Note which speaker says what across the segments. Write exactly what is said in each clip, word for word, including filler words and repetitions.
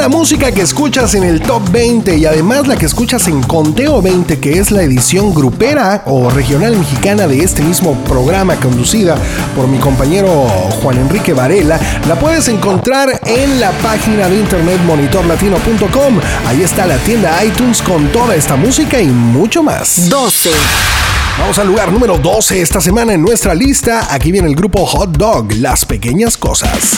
Speaker 1: la música que escuchas en el Top veinte y además la que escuchas en Conteo veinte, que es la edición grupera o regional mexicana de este mismo programa conducida por mi compañero Juan Enrique Varela, la puedes encontrar en la página de internet monitor latino punto com. Ahí está la tienda iTunes con toda esta música y mucho más.
Speaker 2: doce.
Speaker 1: Vamos al lugar número doce esta semana en nuestra lista. Aquí viene el grupo Hot Dog, Las Pequeñas Cosas.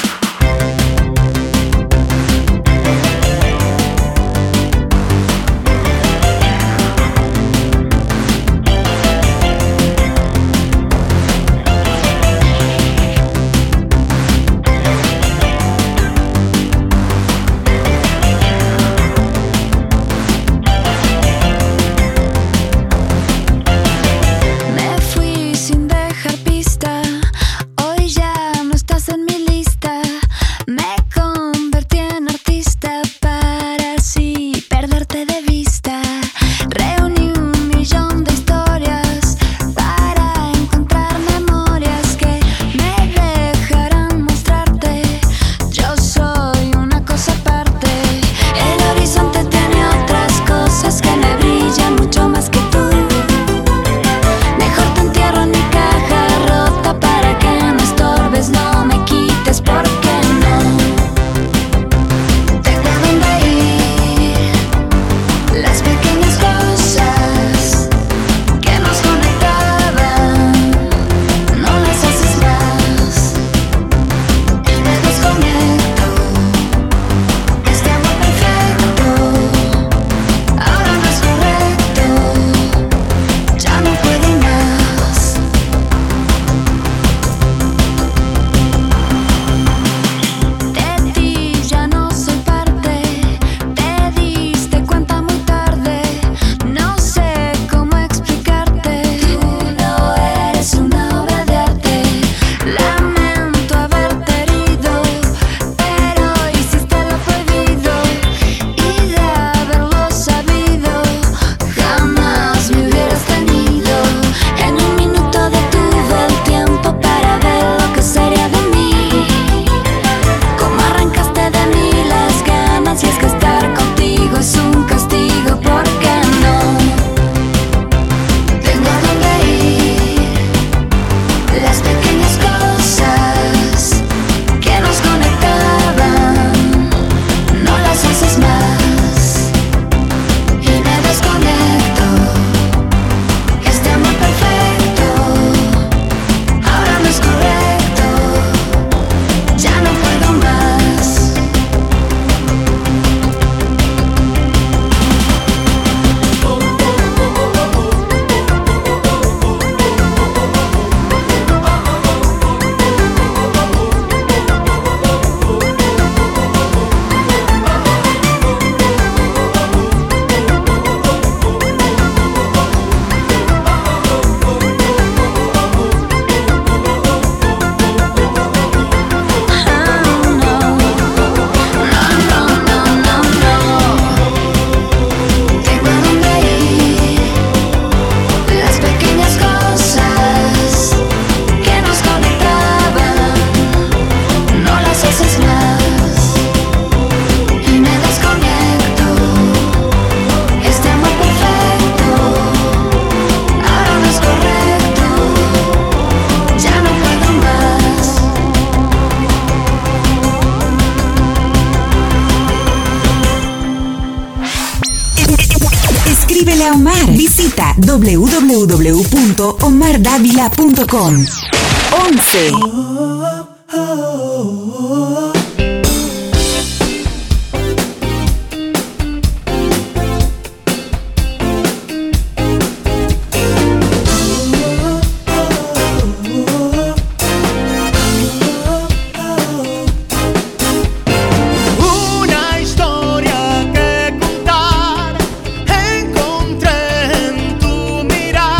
Speaker 2: Escríbele a Omar. Visita doble u doble u doble u punto omar dávila punto com. once.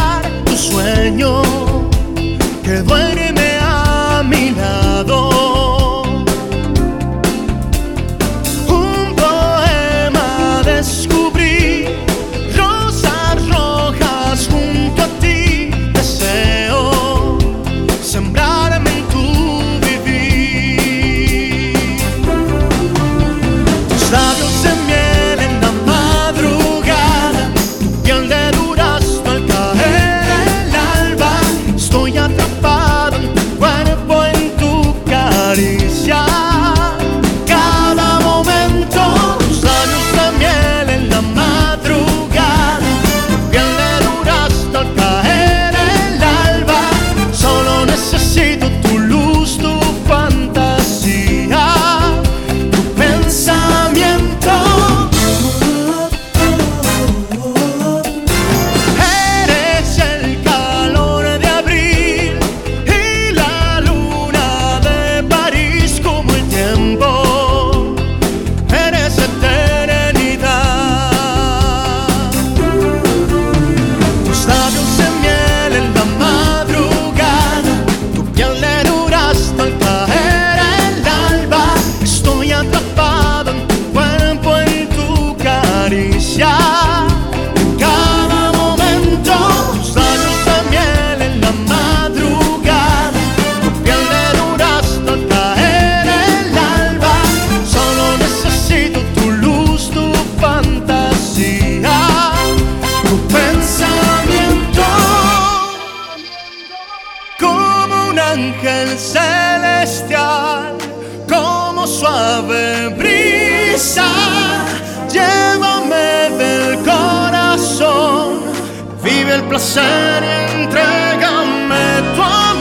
Speaker 3: Que duerme a mi lado. caricia. Cada momento, tus labios de miel en la madrugada, tu piel de durazno al caer el alba. Solo necesito tu luz, tu fantasía, tu pensamiento. Eres el calor de abril y la luna de París, como el tiempo. Eres eternidad. Tus labios de miel en la madrugada, tu piel de durazno al caer el alba. Estoy atrapado en tu cuerpo, en tu caricia. Cada momento, tus labios de miel en la madrugada, tu piel de durazno al caer el alba. Solo necesito tu luz, tu fantasía, tu pensamiento. Como un ángel celestial, como suave brisa, llévame del corazón. Vive el placer y entrégame tu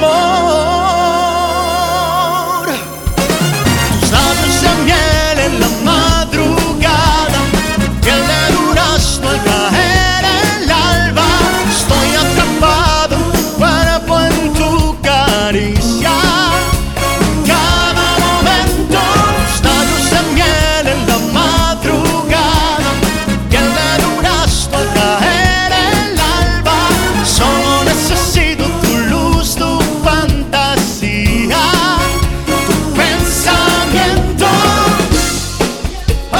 Speaker 3: amor. Tus labios de miel en la madrugada, piel de durazno al caer el alba. Estoy atrapado en tu cuerpo, en tu caricia. Cada momento, tus labios de miel en la madrugada, piel de durazno al caer el alba. Solo necesito tu luz, tu fantasía, tu pensamiento. Oh, oh,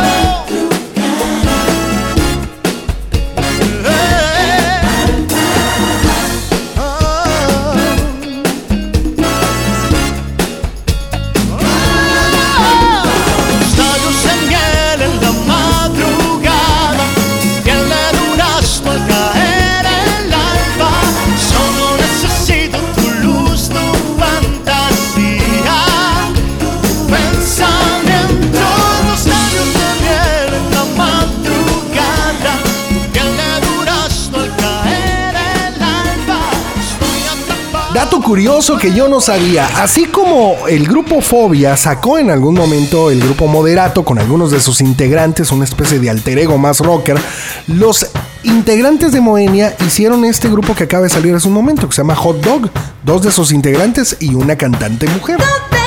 Speaker 3: tus labios de miel en la madrugada, piel de durazno al caer el alba. Solo necesito tu luz, tu fantasía, tu pensamiento. Tus labios de miel en la madrugada, piel de durazno al caer el alba. Estoy atrapado.
Speaker 1: Dato curioso que yo no sabía, así como el grupo Fobia sacó en algún momento el grupo Moderato con algunos de sus integrantes, una especie de alter ego más rocker, los integrantes de Moenia hicieron este grupo que acaba de salir hace un momento, que se llama Hot Dog, dos de sus integrantes y una cantante mujer.
Speaker 2: Top